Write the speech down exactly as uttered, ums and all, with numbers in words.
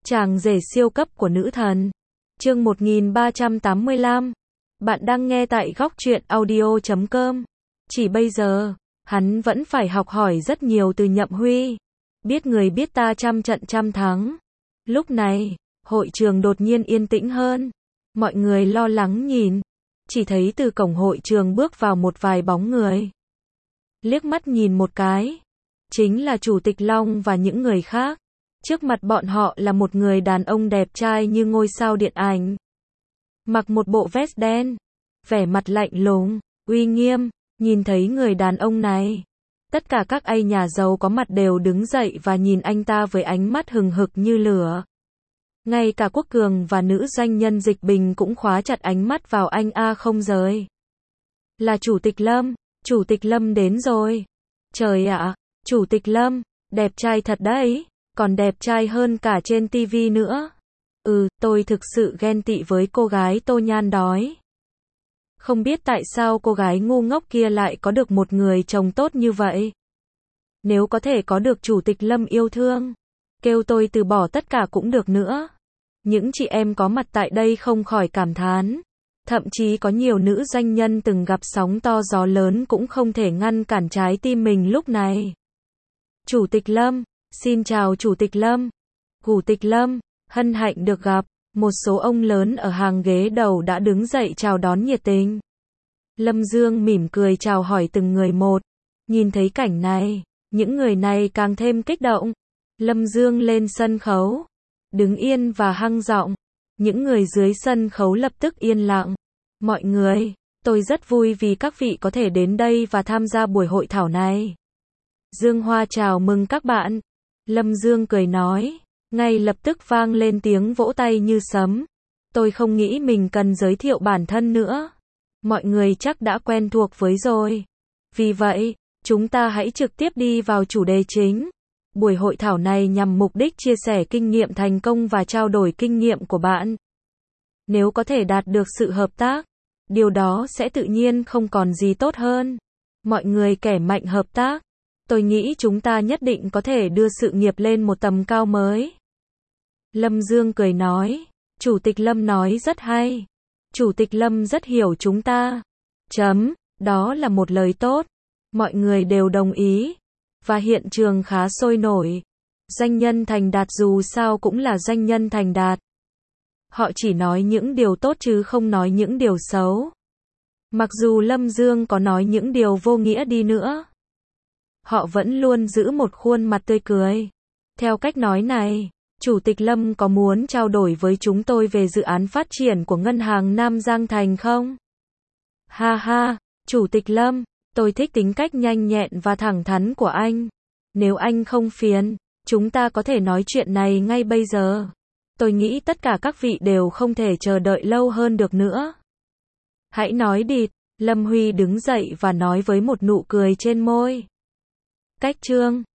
Chàng rể siêu cấp của nữ thần. Chương một nghìn ba trăm tám mươi lăm. Bạn đang nghe tại góc truyện audio chấm com. Chỉ bây giờ, hắn vẫn phải học hỏi rất nhiều từ Nhậm Huy. Biết người biết ta trăm trận trăm thắng. Lúc này, hội trường đột nhiên yên tĩnh hơn. Mọi người lo lắng nhìn. Chỉ thấy từ cổng hội trường bước vào một vài bóng người. Liếc mắt nhìn một cái. Chính là Chủ tịch Long và những người khác. Trước mặt bọn họ là một người đàn ông đẹp trai như ngôi sao điện ảnh. Mặc một bộ vest đen. Vẻ mặt lạnh lùng, uy nghiêm. Nhìn thấy người đàn ông này. Tất cả các anh nhà giàu có mặt đều đứng dậy và nhìn anh ta với ánh mắt hừng hực như lửa. Ngay cả Quốc Cường và nữ doanh nhân Dịch Bình cũng khóa chặt ánh mắt vào anh A không rời. Là Chủ tịch Lâm, Chủ tịch Lâm đến rồi. Trời ạ, Chủ tịch Lâm, đẹp trai thật đấy, còn đẹp trai hơn cả trên ti vi nữa. Ừ, tôi thực sự ghen tị với cô gái Tô Nhan đói. Không biết tại sao cô gái ngu ngốc kia lại có được một người chồng tốt như vậy. Nếu có thể có được Chủ tịch Lâm yêu thương, kêu tôi từ bỏ tất cả cũng được nữa. Những chị em có mặt tại đây không khỏi cảm thán. Thậm chí có nhiều nữ doanh nhân từng gặp sóng to gió lớn cũng không thể ngăn cản trái tim mình lúc này. Chủ tịch Lâm, xin chào Chủ tịch Lâm. Chủ tịch Lâm, hân hạnh được gặp. Một số ông lớn ở hàng ghế đầu đã đứng dậy chào đón nhiệt tình. Lâm Dương mỉm cười chào hỏi từng người một. Nhìn thấy cảnh này, những người này càng thêm kích động. Lâm Dương lên sân khấu, đứng yên và hăng giọng. Những người dưới sân khấu lập tức yên lặng. Mọi người, tôi rất vui vì các vị có thể đến đây và tham gia buổi hội thảo này. Dương Hoa chào mừng các bạn. Lâm Dương cười nói. Ngay lập tức vang lên tiếng vỗ tay như sấm. Tôi không nghĩ mình cần giới thiệu bản thân nữa. Mọi người chắc đã quen thuộc với rồi. Vì vậy, chúng ta hãy trực tiếp đi vào chủ đề chính. Buổi hội thảo này nhằm mục đích chia sẻ kinh nghiệm thành công và trao đổi kinh nghiệm của bạn. Nếu có thể đạt được sự hợp tác, điều đó sẽ tự nhiên không còn gì tốt hơn. Mọi người kẻ mạnh hợp tác. Tôi nghĩ chúng ta nhất định có thể đưa sự nghiệp lên một tầm cao mới. Lâm Dương cười nói. Chủ tịch Lâm nói rất hay. Chủ tịch Lâm rất hiểu chúng ta. Chấm, đó là một lời tốt. Mọi người đều đồng ý. Và hiện trường khá sôi nổi. Doanh nhân thành đạt dù sao cũng là doanh nhân thành đạt. Họ chỉ nói những điều tốt chứ không nói những điều xấu. Mặc dù Lâm Dương có nói những điều vô nghĩa đi nữa. Họ vẫn luôn giữ một khuôn mặt tươi cười. Theo cách nói này, Chủ tịch Lâm có muốn trao đổi với chúng tôi về dự án phát triển của Ngân hàng Nam Giang Thành không? Ha ha, Chủ tịch Lâm, tôi thích tính cách nhanh nhẹn và thẳng thắn của anh. Nếu anh không phiền, chúng ta có thể nói chuyện này ngay bây giờ. Tôi nghĩ tất cả các vị đều không thể chờ đợi lâu hơn được nữa. Hãy nói đi. Lâm Huy đứng dậy và nói với một nụ cười trên môi. Cách chương.